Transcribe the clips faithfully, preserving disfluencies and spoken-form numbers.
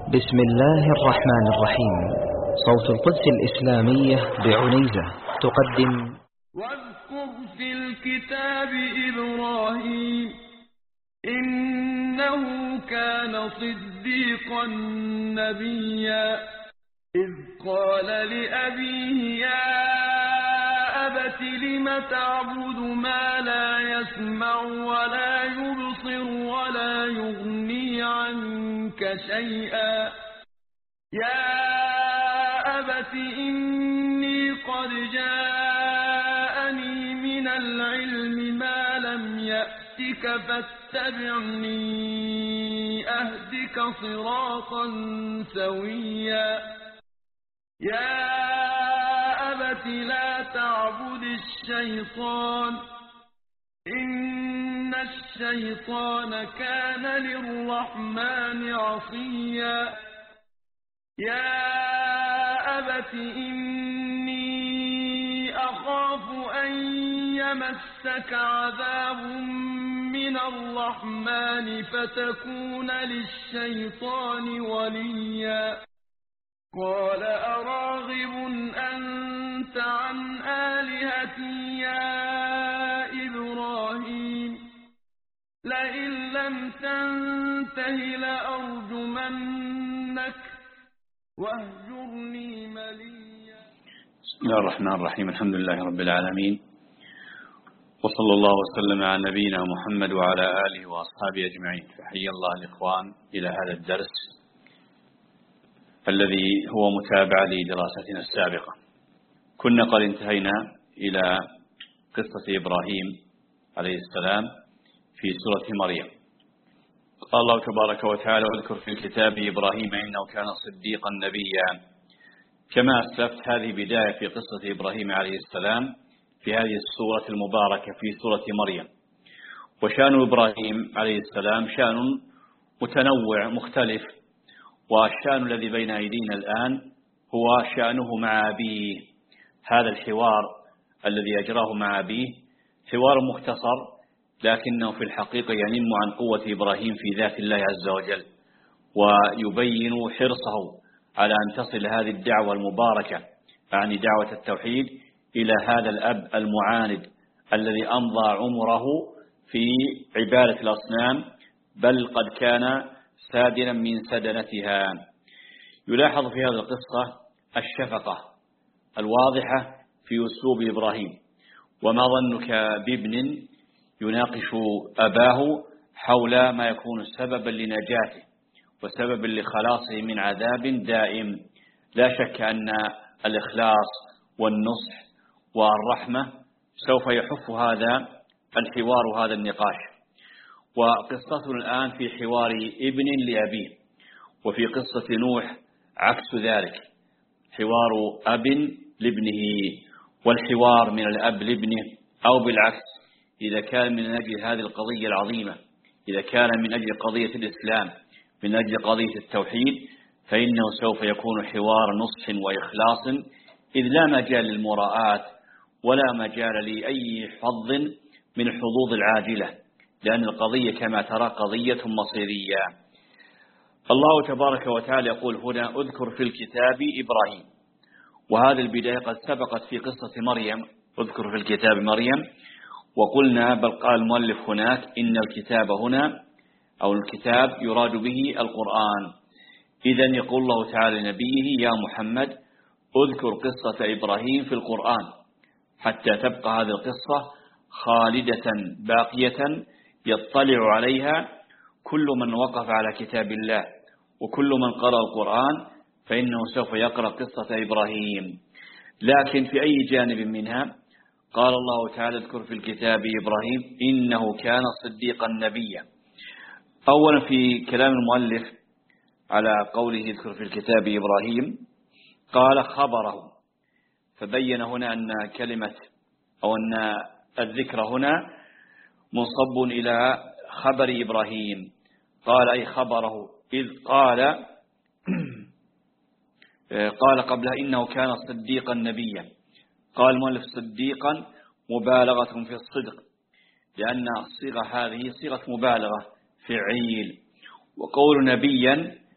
بسم الله الرحمن الرحيم. صوت القدس الإسلامية بعنيزة تقدم واذكر في الكتاب إبراهيم إنه كان صديقا نبيا إذ قال لأبيه يا أبت لم تعبد ما لا يسمع ولا يبصر ولا يغني عنك شيئا يا أبت إني قد جاءني من العلم ما لم يأتك فاتبعني أهدك صراطا سويا يا أبت لا تعبد الشيطان إن الشيطان كان للرحمن عصيا يا أبت إني أخاف أن يمسك عذاب من الرحمن فتكون للشيطان وليا قال أراغب أنت عن آلهتي يا إبراهيم لئن لم تنته لأرجمنك واهجرني مليا. بسم الله الرحمن الرحيم. الحمد لله رب العالمين، وصلى الله وسلم على نبينا محمد وعلى آله وأصحابه أجمعين. فحي الله الإخوان إلى هذا الدرس الذي هو متابعة لدراستنا السابقة. كنا قد انتهينا إلى قصة إبراهيم عليه السلام في سورة مريم. قال الله تبارك وتعالى واذكر في الكتاب إبراهيم إنه كان صديقا نبيا. كما أسلفت هذه بداية في قصة إبراهيم عليه السلام في هذه السورة المباركة في سورة مريم. وشأن إبراهيم عليه السلام شأن متنوع مختلف، والشأن الذي بين أيدينا الآن هو شأنه مع أبيه. هذا الحوار الذي أجراه مع أبيه حوار مختصر، لكنه في الحقيقة ينم عن قوة إبراهيم في ذات الله عز وجل، ويبين حرصه على أن تصل هذه الدعوة المباركة، يعني دعوة التوحيد، إلى هذا الأب المعاند الذي أمضى عمره في عبادة الأصنام، بل قد كان سادنا من سدنتها. يلاحظ في هذه القصة الشفقة الواضحة في أسلوب إبراهيم. وما ظنك بابن يناقش أباه حول ما يكون سببا لنجاته وسببا لخلاصه من عذاب دائم؟ لا شك أن الإخلاص والنصح والرحمة سوف يحف هذا الحوار وهذا النقاش. وقصتنا الآن في حوار ابن لأبيه، وفي قصة نوح عكس ذلك، حوار أب لابنه. والحوار من الأب لابنه أو بالعكس إذا كان من أجل هذه القضية العظيمة، إذا كان من أجل قضية الإسلام، من أجل قضية التوحيد، فإنه سوف يكون حوار نصح وإخلاص، إذ لا مجال للمراءات ولا مجال لأي حظ من الحظوظ العاجلة، لأن القضية كما ترى قضية مصيرية. الله تبارك وتعالى يقول هنا اذكر في الكتاب إبراهيم، وهذه البداية قد سبقت في قصة مريم، اذكر في الكتاب مريم. وقلنا بل قال المؤلف هناك إن الكتاب هنا أو الكتاب يراد به القرآن. إذن يقول الله تعالى لنبيه يا محمد اذكر قصة إبراهيم في القرآن حتى تبقى هذه القصة خالدة باقية يطلع عليها كل من وقف على كتاب الله، وكل من قرأ القرآن فإنه سوف يقرأ قصة إبراهيم. لكن في أي جانب منها؟ قال الله تعالى اذكر في الكتاب إبراهيم إنه كان صديقا نبيا. أولا في كلام المؤلف على قوله اذكر في الكتاب إبراهيم قال خبره، فبين هنا أن كلمة أو أن الذكر هنا منصب إلى خبر إبراهيم. قال أي خبره، إذ قال قال قبلها إنه كان صديقا نبيا. قال المؤلف صديقا مبالغة في الصدق، لأن الصيغة هذه صيغة مبالغة فعيل، وقول نبيا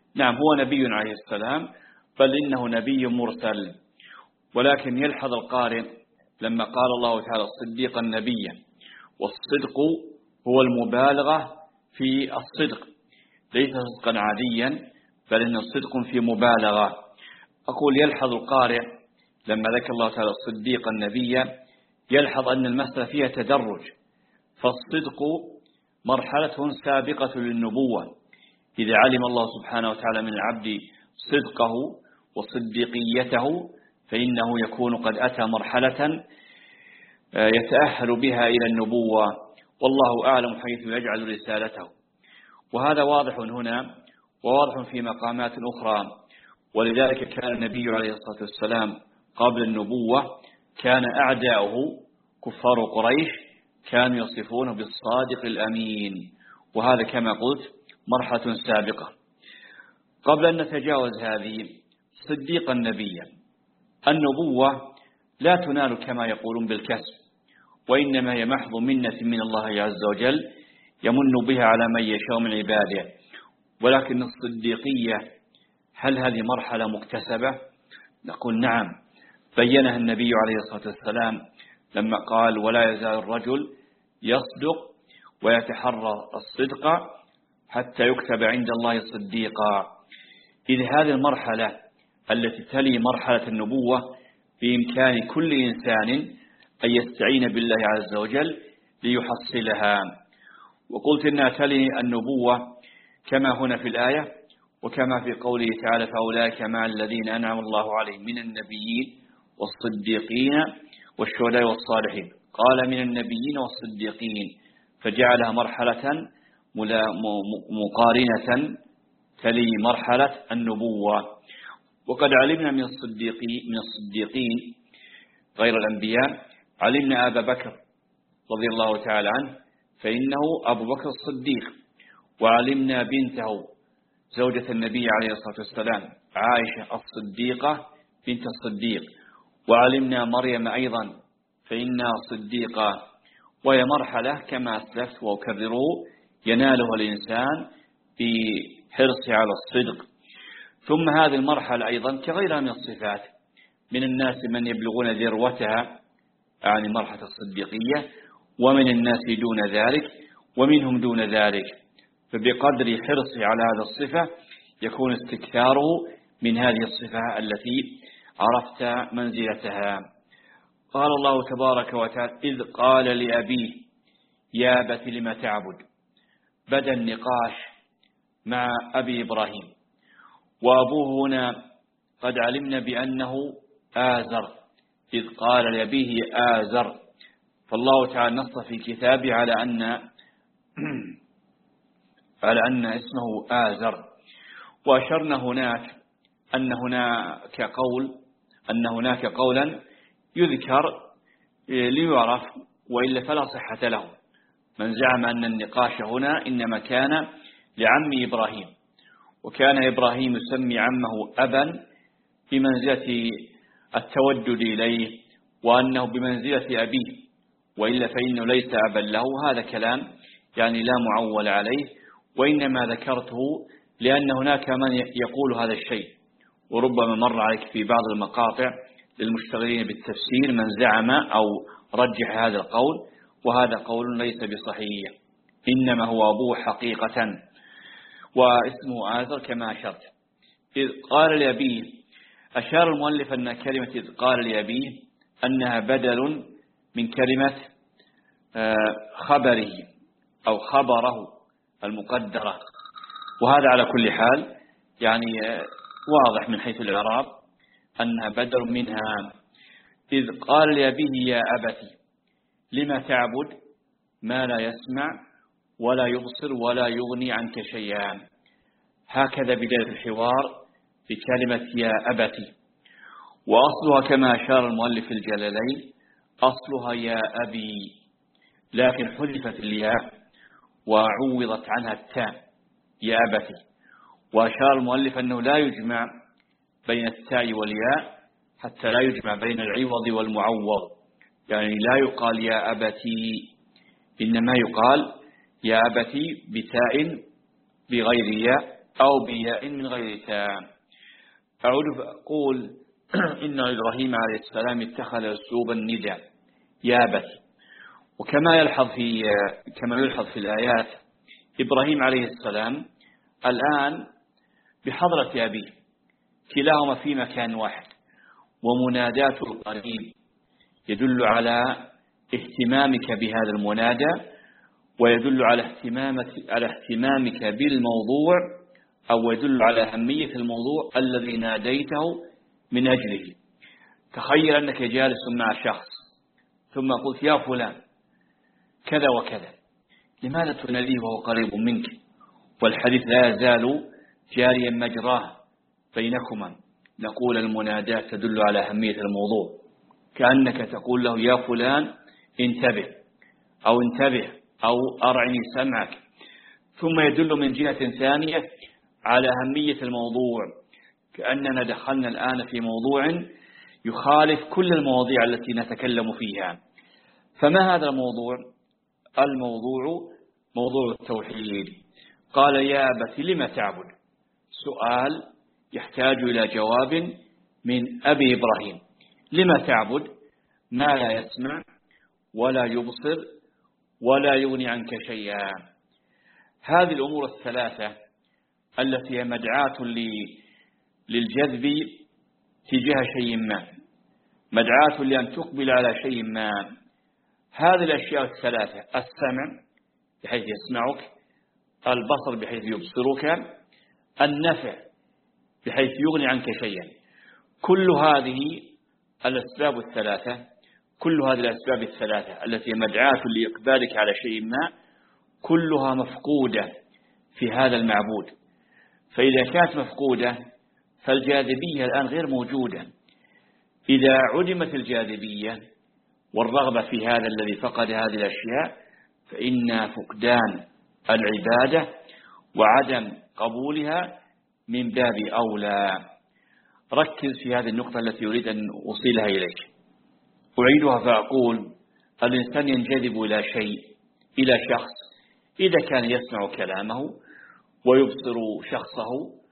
نعم هو نبي عليه السلام، بل إنه نبي مرسل. ولكن يلحظ القارئ لما قال الله تعالى صديقا نبيا، والصدق هو المبالغة في الصدق، ليس صدقا عاديا، بل إنه صدق في مبالغة. أقول يلحظ القارئ لما ذكر الله تعالى صديقا نبيا، يلحظ أن المسألة فيها تدرج، فالصدق مرحلة سابقة للنبوة. إذا علم الله سبحانه وتعالى من العبد صدقه وصديقيته فإنه يكون قد أتى مرحلة يتأهل بها إلى النبوة، والله أعلم حيث يجعل رسالته. وهذا واضح هنا وواضح في مقامات أخرى. ولذلك كان النبي عليه الصلاة والسلام قبل النبوة كان أعداؤه كفار قريش كانوا يصفونه بالصادق الأمين، وهذا كما قلت مرحلة سابقة. قبل أن نتجاوز هذه صديقا نبيا، النبوة لا تنال كما يقولون بالكسب، وإنما هي محض منة من الله عز وجل يمن بها على من يشاء من عباده. ولكن الصديقية هل هذه مرحلة مكتسبة؟ نقول نعم، بينها النبي عليه الصلاة والسلام لما قال ولا يزال الرجل يصدق ويتحرى الصدق حتى يكتب عند الله صديقا. إذ هذه المرحلة التي تلي مرحلة النبوة بإمكان كل إنسان أن يستعين بالله عز وجل ليحصلها. وقلت إنها تلي النبوة كما هنا في الآية وكما في قوله تعالى فأولئك مع الذين أنعم الله عليهم من النبيين والصديقين والشهداء والصالحين. قال من النبيين والصديقين فجعلها مرحلة مقارنة تلي مرحلة النبوة. وقد علمنا من الصديقين من الصديقين غير الأنبياء، علمنا أبا بكر رضي الله تعالى عنه فإنه أبو بكر الصديق، وعلمنا بنته زوجة النبي عليه الصلاة والسلام عائشة الصديقة بنت الصديق، وعلمنا مريم أيضا فإنها صديقة. وهي مرحلة كما أسلفت وأكرره ينالها الإنسان بحرصه على الصدق. ثم هذه المرحلة أيضا كغيرها من الصفات، من الناس من يبلغون ذروتها يعني مرحلة الصديقية، ومن الناس دون ذلك ومنهم دون ذلك، فبقدر حرصه على هذا الصفة يكون استكثاره من هذه الصفة التي عرفت منزلتها. قال الله تبارك وتعالى إذ قال لأبيه يا أبت لم تعبد، بدأ النقاش مع أبي إبراهيم، وأبوه هنا قد علمنا بأنه آزر، إذ قال لأبيه آزر، فالله تعالى نص في كتابه على أن على أن اسمه آزر. وأشرنا هناك أن هناك قول أن هناك قولا يذكر ليعرف وإلا فلا صحة له، من زعم أن النقاش هنا إنما كان لعم إبراهيم، وكان إبراهيم يسمي عمه أبا بمنزلة التودد إليه وأنه بمنزلة أبيه، وإلا فإنه ليس أبا له. هذا كلام يعني لا معول عليه، وإنما ذكرته لأن هناك من يقول هذا الشيء، وربما مر عليك في بعض المقاطع للمشتغلين بالتفسير من زعم أو رجح هذا القول، وهذا قول ليس بصحيح، إنما هو أبوه حقيقة واسمه آزر كما أشرت. إذ قال لأبيه، أشار المؤلف أن كلمة إذ قال لأبيه أنها بدل من كلمة خبره أو خبره المقدرة، وهذا على كل حال يعني واضح من حيث الإعراب أنها بدل منها. إذ قال لأبيه يا أبتي لما تعبد ما لا يسمع ولا يبصر ولا يغني عنك شيئا. هكذا بداية الحوار بكلمة يا أبتي، وأصلها كما أشار المؤلف في الجلالين أصلها يا أبي، لكن حذفت الياء وعوضت عنها التاء يا أبتي. وأشار المؤلف أنه لا يجمع بين التاء والياء حتى لا يجمع بين العوض والمعوض، يعني لا يقال يا أبتي، إنما يقال يا أبتي بتاء بغير ياء أو بياء من غير تاء. أعود فأقول إن إبراهيم عليه السلام اتخذ أسلوب النداء يا أبتي، وكما يلحظ في كما يلحظ في الآيات إبراهيم عليه السلام الآن بحضرة أبيه، كلاهما في مكان واحد، ومنادات القريب يدل على اهتمامك بهذا المنادى، ويدل على اهتمامك على اهتمامك بالموضوع، أو يدل على أهمية الموضوع الذي ناديته من أجله. تخيل أنك جالس مع شخص ثم قلت يا فلان كذا وكذا، لماذا تناديه وهو قريب منك والحديث لا يزال جاريا مجراه بينكما؟ نقول المنادات تدل على أهمية الموضوع، كأنك تقول له يا فلان انتبه أو انتبه أو أرعني سمعك. ثم يدل من جهة ثانية على أهمية الموضوع، كأننا دخلنا الآن في موضوع يخالف كل المواضيع التي نتكلم فيها. فما هذا الموضوع؟ الموضوع موضوع التوحيد. قال يا أبت لم تعبد، سؤال يحتاج إلى جواب من أبي إبراهيم. لم تعبد ما لا يسمع ولا يبصر ولا يغني عنك شيئا؟ هذه الأمور الثلاثة التي هي مدعاة للجذب تجاه شيء ما، مدعاة لأن تقبل على شيء ما. هذه الأشياء الثلاثة: السمع بحيث يسمعك، البصر بحيث يبصرك، النفع بحيث يغني عنك شيئا. كل هذه الأسباب الثلاثة كل هذه الأسباب الثلاثة التي مدعاة لإقبالك على شيء ما كلها مفقودة في هذا المعبود. فإذا كانت مفقودة فالجاذبية الآن غير موجودة. إذا عدمت الجاذبية والرغبة في هذا الذي فقد هذه الأشياء فإن فقدان العبادة وعدم قبولها من باب أولى. ركز في هذه النقطة التي أريد أن أوصلها إليك. أعيدها فأقول: الإنسان ينجذب إلى شيء، إلى شخص، إذا كان يسمع كلامه ويبصر شخصه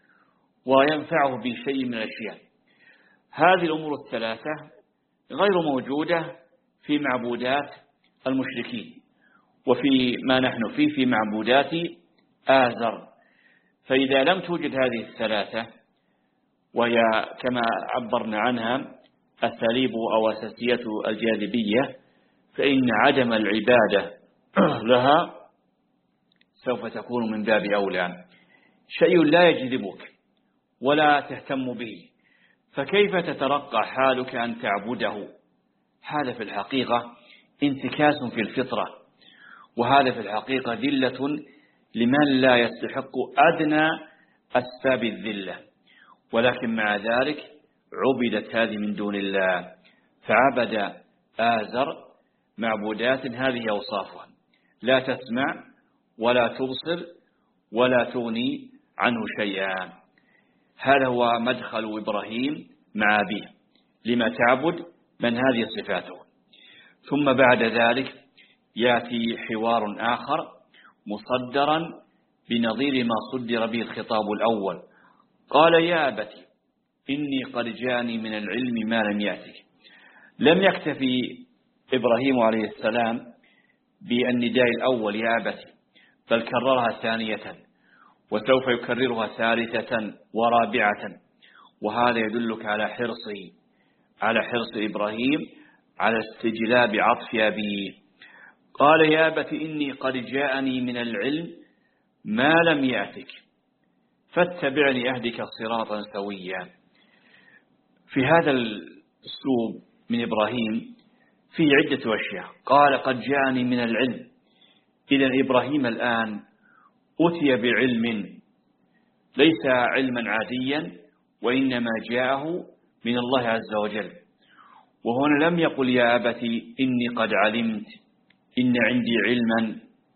وينفعه بشيء من الأشياء. هذه الأمور الثلاثة غير موجودة في معبودات المشركين وفي ما نحن فيه في معبودات آزر. فإذا لم توجد هذه الثلاثة، وهي كما عبرنا عنها أساليب أو أساسيات الجاذبية، فإن عدم العبادة لها سوف تكون من باب أولى. شيء لا يجذبك ولا تهتم به، فكيف تترقى حالك أن تعبده؟ هذا في الحقيقة انتكاس في الفطرة، وهذا في الحقيقة ذلة لمن لا يستحق أدنى أسباب الذلة. ولكن مع ذلك عبدت هذه من دون الله، فعبد آزر معبودات هذه أوصافها: لا تسمع ولا تبصر ولا تغني عنه شيئا. هذا هو مدخل إبراهيم مع أبيه: لما تعبد من هذه صفاته. ثم بعد ذلك يأتي حوار آخر مصدرا بنظير ما صدر به الخطاب الأول. قال: يا أبتي إني قد جاءني من العلم ما لم يأتك. لم يكتفي إبراهيم عليه السلام بالنداء الأول يا أبتي، بل كررها ثانية، وسوف يكررها ثالثة ورابعة. وهذا يدلك على حرصه على حرص إبراهيم على استجلاب عطف أبيه. قال: يا أبت إني قد جاءني من العلم ما لم يأتك فاتبعني أهدك صراطا سويا. في هذا الأسلوب من إبراهيم فيه عدة أشياء. قال: قد جاءني من العلم. إذن إبراهيم الآن أتي بعلم ليس علما عاديا، وإنما جاءه من الله عز وجل. وهنا لم يقل يا أبتي إني قد علمت، إن عندي علما،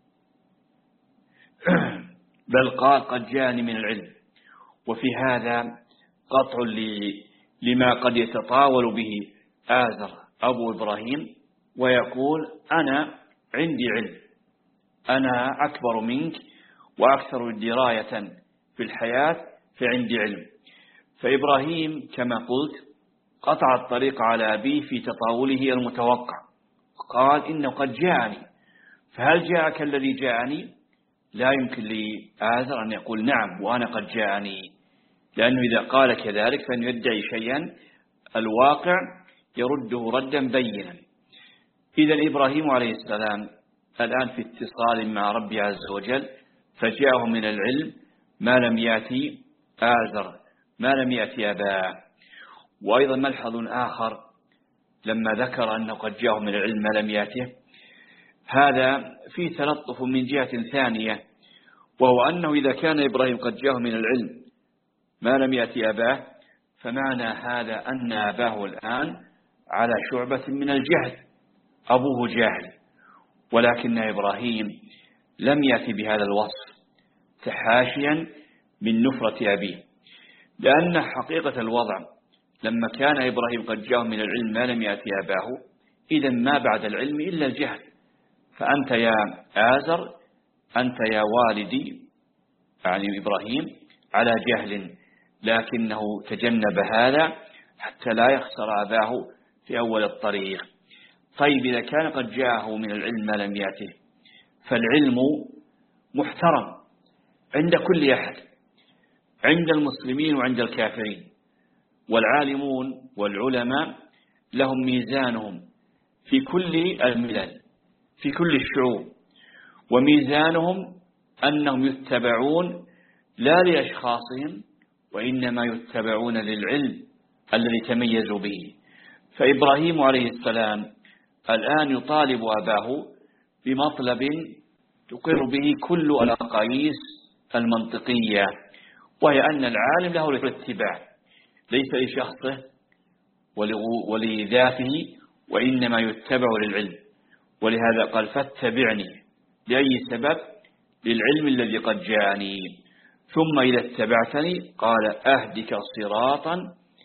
بل قال قد جاءني من العلم. وفي هذا قطع لما قد يتطاول به آزر أبو إبراهيم ويقول: أنا عندي علم، أنا أكبر منك وأكثر دراية في الحياة فعندي علم. فإبراهيم كما قلت قطع الطريق على أبيه في تطاوله المتوقع، قال إنه قد جاءني. فهل جاءك الذي جاءني؟ لا يمكن لآزر أن يقول نعم وأنا قد جاءني، لأنه إذا قال كذلك فإنه يدعي شيئا الواقع يرده ردا بينا. إذا إبراهيم عليه السلام الآن في اتصال مع ربي عز وجل، فجاءه من العلم ما لم يأتي آزر، ما لم يأتي أباه. وأيضا ملحظ آخر لما ذكر أنه قد جاءه من العلم ما لم يأته، هذا فيه تلطف من جهة ثانية، وهو أنه إذا كان إبراهيم قد جاءه من العلم ما لم يأتي أباه، فمعنى هذا أن أباه الآن على شعبة من الجهل، أبوه جاهل. ولكن إبراهيم لم يأتي بهذا الوصف تحاشيا من نفرة أبيه، لأن حقيقة الوضع لما كان إبراهيم قد جاءه من العلم ما لم يأتي أباه، إذا ما بعد العلم إلا الجهل. فأنت يا آزر، أنت يا والدي يعني إبراهيم على جهل، لكنه تجنب هذا حتى لا يخسر أباه في أول الطريق. طيب إذا كان قد جاءه من العلم ما لم يأته، فالعلم محترم عند كل أحد، عند المسلمين وعند الكافرين. والعالمون والعلماء لهم ميزانهم في كل الملل، في كل الشعوب، وميزانهم أنهم يتبعون لا لأشخاصهم، وإنما يتبعون للعلم الذي تميزوا به. فإبراهيم عليه السلام الآن يطالب أباه بمطلب تقر به كل الأقاييس المنطقية، وهي أن العالم له الاتباع ليس لشخصه ولذاته، وإنما يتبع للعلم. ولهذا قال فاتبعني، لأي سبب؟ للعلم الذي قد جاءني. ثم إذا اتبعتني قال أهدك صراطا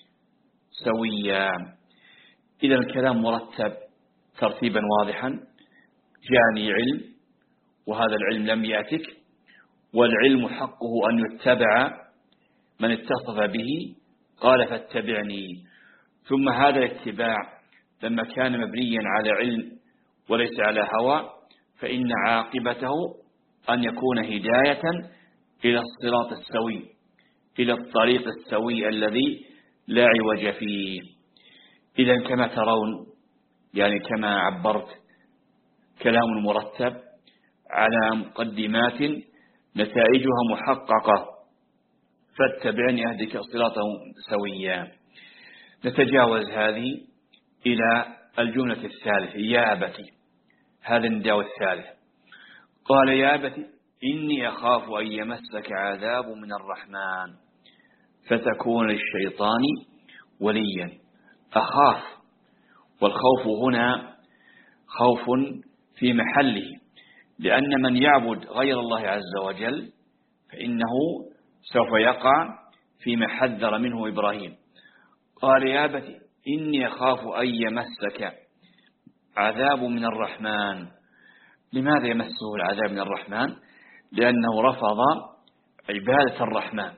سويا. إذا الكلام مرتب ترتيبا واضحا، جاءني علم وهذا العلم لم يأتك، والعلم حقه أن يتبع من اتصف به، قال فاتبعني. ثم هذا الاتباع لما كان مبنيا على علم وليس على هوى، فإن عاقبته أن يكون هداية إلى الصراط السوي، إلى الطريق السوي الذي لا عوج فيه. إذا كما ترون يعني كما عبرت كلام مرتب على مقدمات نتائجها محققة. فاتبعني أهدك صراطا سويا. نتجاوز هذه إلى الجملة الثالثة، يا أبتي. هذا النداء الثالث. قال يا أبتي إني أخاف أن يمسك عذاب من الرحمن فتكون للشيطان وليا. أخاف، والخوف هنا خوف في محله، لأن من يعبد غير الله عز وجل فإنه سوف يقع فيما حذر منه إبراهيم. قال يا أبتي إني أخاف أن يمسك عذاب من الرحمن. لماذا يمسه العذاب من الرحمن؟ لأنه رفض عبادة الرحمن،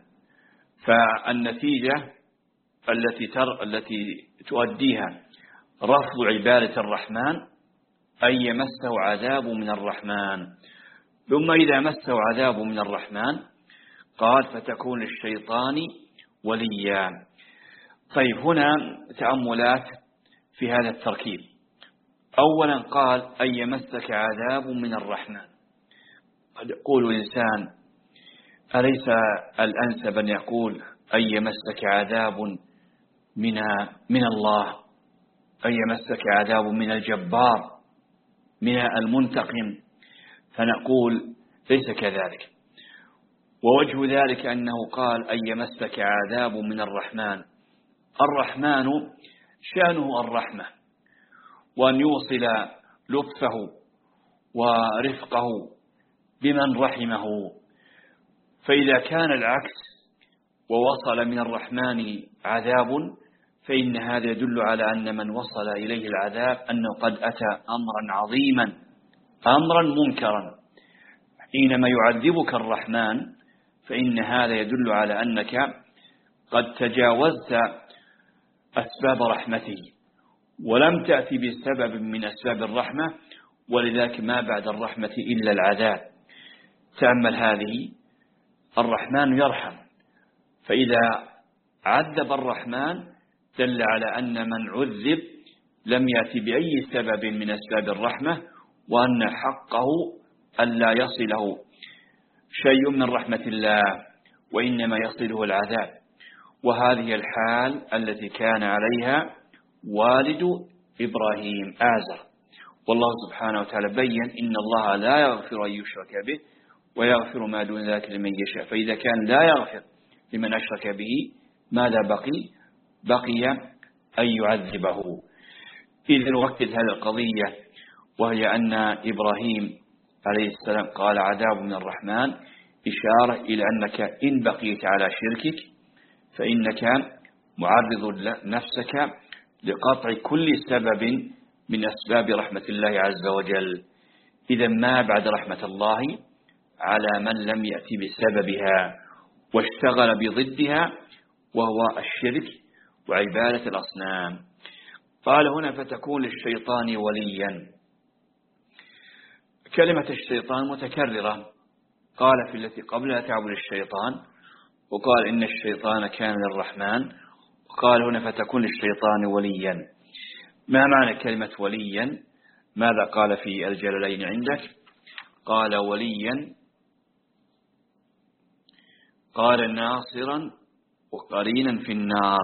فالنتيجة التي تر التي تؤديها رفض عبادة الرحمن أن يمسه عذاب من الرحمن. ثم إذا مسه عذاب من الرحمن قال فتكون الشيطان وليا. طيب هنا تأملات في هذا التركيب. أولا قال أن يمسك عذاب من الرحمن. قد يقول الإنسان أليس الأنسب أن يقول أن يمسك عذاب من من الله، أن يمسك عذاب من الجبار من المنتقم؟ فنقول ليس كذلك. ووجه ذلك أنه قال أن يمسك عذاب من الرحمن. الرحمن شأنه الرحمة، وأن يوصل لطفه ورفقه بمن رحمه. فإذا كان العكس ووصل من الرحمن عذاب، فإن هذا يدل على أن من وصل إليه العذاب أنه قد أتى أمرا عظيما، أمرا منكرا. حينما يعذبك الرحمن فإن هذا يدل على أنك قد تجاوزت أسباب رحمته ولم تأتي بسبب من أسباب الرحمة، ولذلك ما بعد الرحمة إلا العذاب. تأمل هذه، الرحمن يرحم، فإذا عذب الرحمن دل على أن من عذب لم يأتي بأي سبب من أسباب الرحمة، وأن حقه ألا يصله شيء من رحمة الله، وإنما يصله العذاب. وهذه الحال التي كان عليها والد إبراهيم آزر، والله سبحانه وتعالى بيّن إن الله لا يغفر أن يشرك به ويغفر ما دون ذلك لمن يشاء. فإذا كان لا يغفر لمن أشرك به ماذا بقي؟ بقي أن يعذبه. إذن نؤكد هذه القضية، وهي أن إبراهيم عليه السلام قال عذاب من الرحمن، إشارة إلى أنك إن بقيت على شركك فإنك معرض نفسك لقطع كل سبب من أسباب رحمة الله عز وجل. إذا ما بعد رحمة الله على من لم يأتي بسببها واشتغل بضدها، وهو الشرك وعبادة الأصنام. قال هنا فتكون للشيطان وليا. كلمة الشيطان متكررة، قال في التي قبلها تعبد الشيطان، وقال إن الشيطان كان للرحمن، وقال هنا فتكون للشيطان وليا. ما معنى كلمة وليا؟ ماذا قال في الجلالين عندك؟ قال وليا، قال ناصرا وقرينا في النار.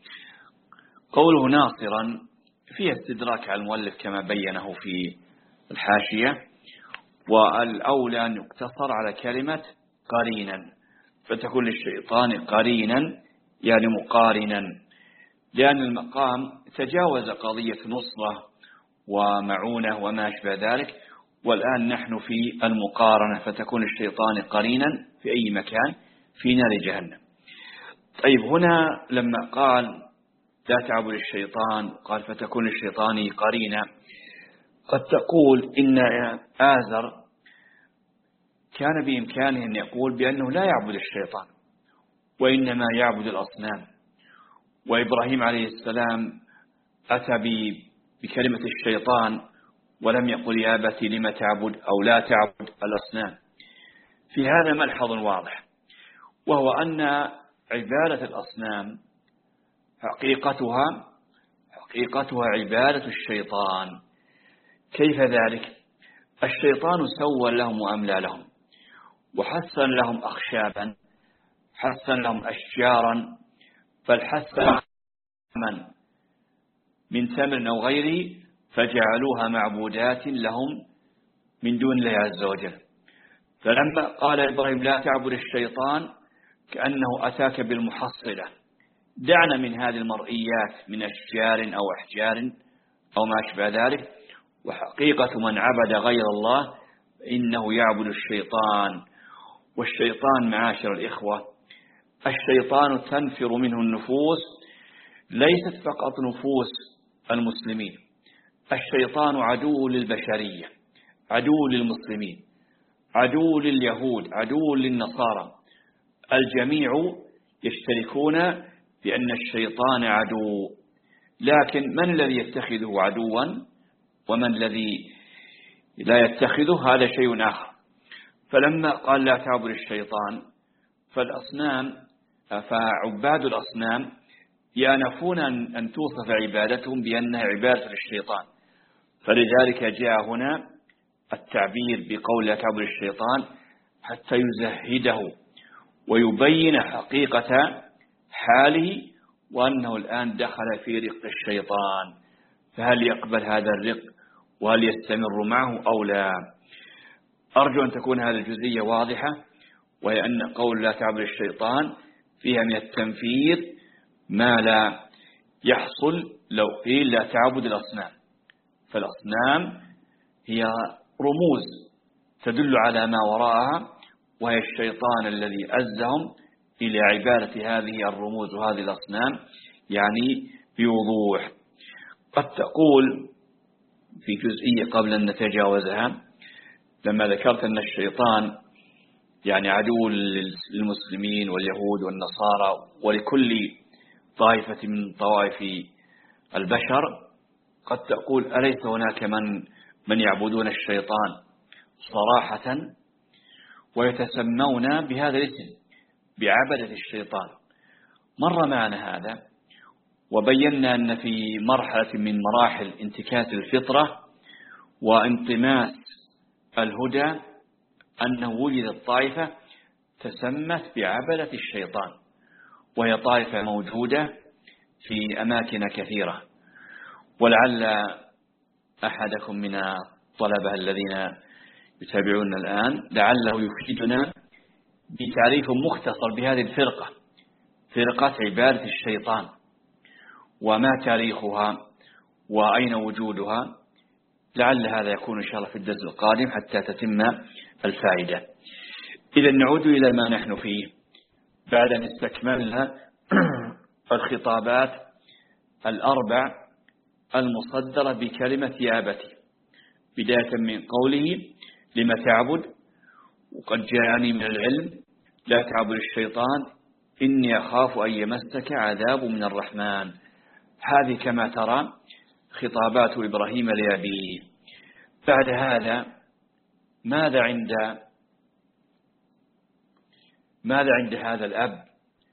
قوله ناصرا فيه استدراك على المؤلف كما بينه في الحاشية، والأولى أن يقتصر على كلمة قرينا، فتكون للشيطان قرينا يعني مقارنا، لأن المقام تجاوز قضية نصرة ومعونة وما أشبه ذلك، والآن نحن في المقارنة، فتكون الشيطان قرينا في أي مكان في نار جهنم. طيب هنا لما قال لا تعبد الشيطان قال فتكون الشيطان قرينا، قد تقول إن آزر كان بإمكانه أن يقول بأنه لا يعبد الشيطان وإنما يعبد الأصنام، وإبراهيم عليه السلام أتى بكلمة الشيطان ولم يقل يا أبت لم تعبد أو لا تعبد الأصنام. في هذا ملحظ واضح، وهو أن عبادة الأصنام حقيقتها حقيقتها عبادة الشيطان. كيف ذلك؟ الشيطان سول لهم وأملى لهم، وحسن لهم أخشابا، حسن لهم أشجارا، بل حسن من من تمر أو غيره، فجعلوها معبودات لهم من دون الله عز وجل. فلما قال إبراهيم لا تعبد الشيطان كأنه أتاك بالمحصلة، دعنا من هذه المرئيات من أشجار أو أحجار أو ما أشبه ذلك، وحقيقة من عبد غير الله إنه يعبد الشيطان. والشيطان معاشر الإخوة، الشيطان تنفر منه النفوس، ليست فقط نفوس المسلمين، الشيطان عدو للبشرية، عدو للمسلمين، عدو لليهود، عدو للنصارى، الجميع يشتركون بأن الشيطان عدو. لكن من الذي يتخذه عدوا ومن الذي لا يتخذه هذا شيء آخر. فلما قال لا تعبد الشيطان، فالأصنام فعباد الأصنام يأنفون أن توصف عبادتهم بأنها عبادة للشيطان، فلذلك جاء هنا التعبير بقول لا تعبد الشيطان حتى يزهده ويبين حقيقة حاله، وأنه الآن دخل في رق الشيطان، فهل يقبل هذا الرق وهل يستمر معه أو لا؟ أرجو أن تكون هذه الجزئية واضحة، وهي أن قول لا تعبد الشيطان فيها من التنفير ما لا يحصل لو قيل لا تعبد الأصنام. فالأصنام هي رموز تدل على ما وراءها، وهي الشيطان الذي أزهم إلى عبادة هذه الرموز وهذه الأصنام، يعني بوضوح. قد تقول في جزئية قبل أن نتجاوزها، لما ذكرت أن الشيطان يعني عدو للمسلمين واليهود والنصارى ولكل طائفة من طوائف البشر، قد تقول أليس هناك من من يعبدون الشيطان صراحة ويتسمون بهذا الاسم بعبدة الشيطان؟ مر معنا هذا وبينا أن في مرحلة من مراحل انتكاس الفطرة وانطماس الهدى أنه وجدت طائفة تسمت بعبدة الشيطان، وهي طائفة موجودة في أماكن كثيرة. ولعل أحدكم من الطلبة الذين يتابعون الآن لعله يفيدنا بتعريف مختصر بهذه الفرقة، فرقة عبادة الشيطان، وما تاريخها وأين وجودها. لعل هذا يكون إن شاء الله في الدرس القادم حتى تتم الفائدة. إذا نعود إلى ما نحن فيه بعد أن استكملنا الخطابات الأربع المصدرة بكلمة يا أبتي، بداية من قوله لما تعبد، وقد جاءني من العلم لا تعبد الشيطان إني أخاف أن يمسك عذاب من الرحمن. هذه كما ترى خطابات إبراهيم لأبيه. بعد هذا ماذا عند ماذا عند هذا الأب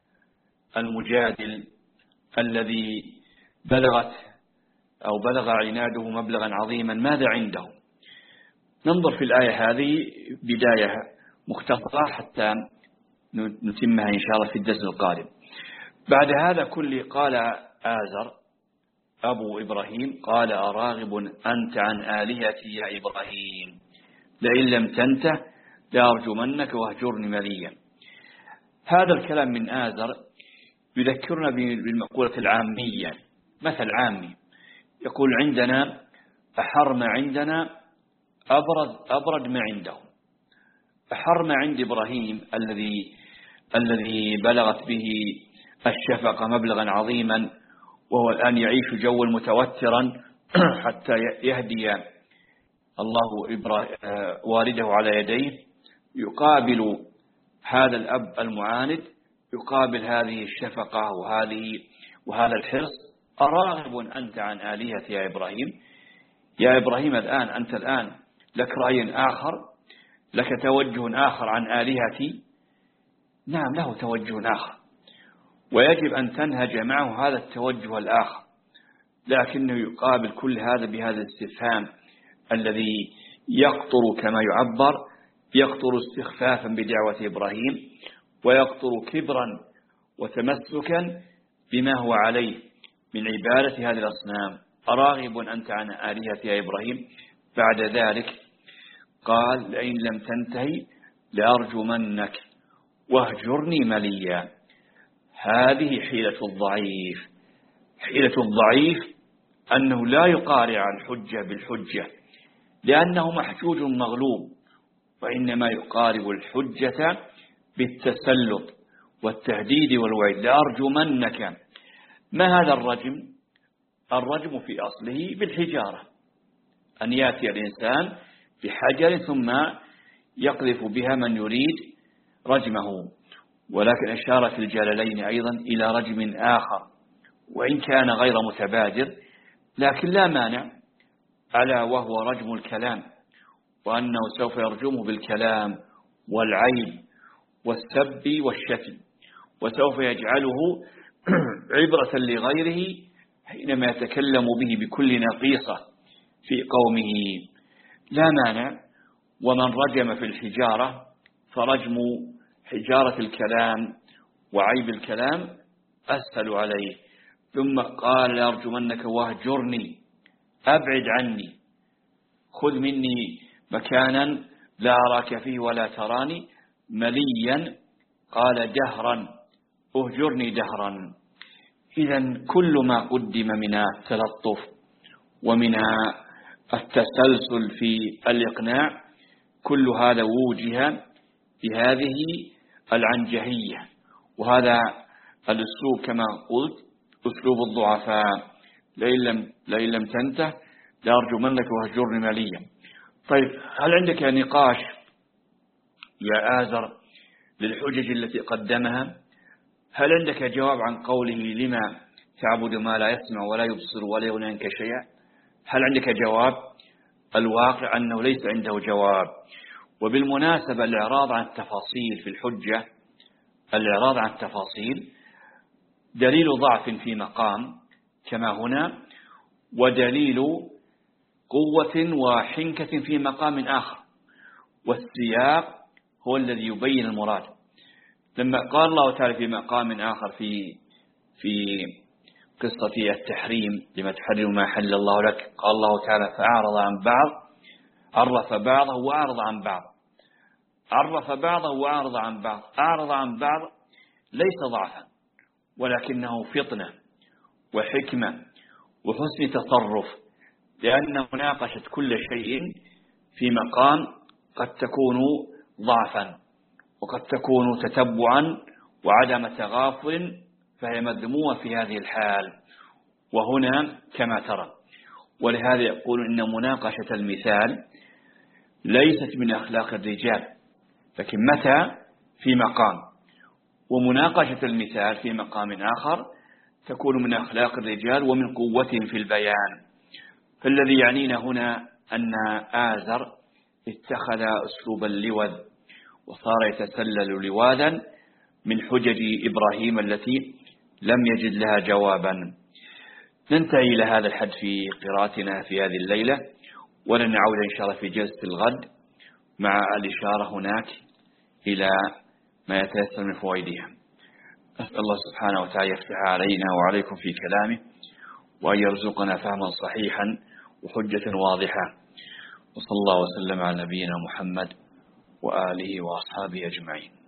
المجادل الذي بلغت أو بلغ عناده مبلغا عظيما؟ ماذا عنده؟ ننظر في الآية هذه بداية مختصرة حتى نتمها إن شاء الله في الدرس القادم. بعد هذا كله قال آزر أبو إبراهيم قال أراغب أنت عن آلهتي يا إبراهيم لئن لم تنته لأرجمنك واهجرني مليا. هذا الكلام من آزر يذكرنا بالمقولة العامية، مثل عامي يقول عندنا أحر ما عندنا أبرد, أبرد ما عنده. أحر ما عند إبراهيم الذي الذي بلغت به الشفقة مبلغا عظيما، وهو الآن يعيش جوا متوترا حتى يهدي الله والده على يديه، يقابل هذا الأب المعاند، يقابل هذه الشفقة وهذه وهذا الحرص. أراغب أنت عن آلهتي يا إبراهيم؟ يا إبراهيم الآن أنت الآن لك رأي آخر، لك توجه آخر عن آلهتي؟ نعم له توجه آخر، ويجب أن تنهج معه هذا التوجه الآخر، لكنه يقابل كل هذا بهذا الاستفهام الذي يقطر كما يعبر يقطر استخفافا بدعوة إبراهيم، ويقطر كبرا وتمسكا بما هو عليه من عبادة هذه الأصنام. أراغب أنت عن آلهتي يا إبراهيم؟ بعد ذلك قال لئن لم تنتهي لأرجمنك واهجرني مليا. هذه حيلة الضعيف. حيلة الضعيف أنه لا يقارع الحجة بالحجة لأنه محجوج مغلوب، وإنما يقارب الحجة بالتسلط والتهديد والوعيد. لأرجمنك. ما هذا الرجم؟ الرجم في أصله بالحجارة، أن يأتي الإنسان بحجر ثم يقذف بها من يريد رجمه. ولكن أشار في الجلالين أيضا إلى رجم آخر وإن كان غير متبادر، لكن لا مانع، ألا وهو رجم الكلام، وأنه سوف يرجمه بالكلام والعيب والسب والشتم، وسوف يجعله عبرة لغيره حينما يتكلم به بكل نقيصة في قومه. لا مانع. ومن رجم في الحجارة فرجم حجارة الكلام وعيب الكلام أسهل عليه. ثم قال لأرجمنك واهجرني، أبعد عني، خذ مني مكانا لا أراك فيه ولا تراني. مليا قال دهرا، اهجرني دهرا. إذن كل ما قدم من التلطف ومن التسلسل في الإقناع كل هذا وجه بهذه العنجهية، وهذا الأسلوب كما قلت أسلوب الضعفاء. لئن لم, لئن لم تنته لأرجمنك واهجرني مليا. طيب هل عندك نقاش يا آزر للحجج التي قدمها؟ هل عندك جواب عن قوله لما تعبد ما لا يسمع ولا يبصر ولا يغني عنك شيئا؟ هل عندك جواب؟ الواقع أنه ليس عنده جواب. وبالمناسبة الإعراض عن التفاصيل في الحجة، الإعراض عن التفاصيل دليل ضعف في مقام كما هنا، ودليل قوة وحنكة في مقام آخر، والسياق هو الذي يبين المراد. لما قال الله تعالى في مقام آخر في في قصة التحريم لما تحرم ما حل الله لك، قال الله تعالى فأعرض عن بعض، عرف بعضه وأعرض عن بعض، عرف بعضه وأعرض عن بعض. أعرض عن بعض ليس ضعفا، ولكنه فطنة وحكمة وحسن تصرف، لأن مناقشة كل شيء في مقام قد تكون ضعفا وقد تكون تتبعا وعدم تغافل، فهي مذمومة في هذه الحال. وهنا كما ترى، ولهذا يقول إن مناقشة المثال ليست من أخلاق الرجال، لكن متى في مقام، ومناقشة المثال في مقام آخر تكون من أخلاق الرجال ومن قوتهم في البيان. فالذي يعنينا هنا أن آزر اتخذ أسلوب اللوذ وصار يتسلل لواذا من حجج إبراهيم التي لم يجد لها جوابا. ننتهي إلى هذا الحد في قراءتنا في هذه الليلة، ولن نعود إن شاء الله في جلسة الغد مع الإشارة هناك إلى ما يتيسر من فوائدها. أسأل الله سبحانه وتعالى يفتح علينا وعليكم في كلامه، وأن يرزقنا فهما صحيحا وحجة واضحة. وصلى الله وسلم على نبينا محمد وآله وأصحابه أجمعين.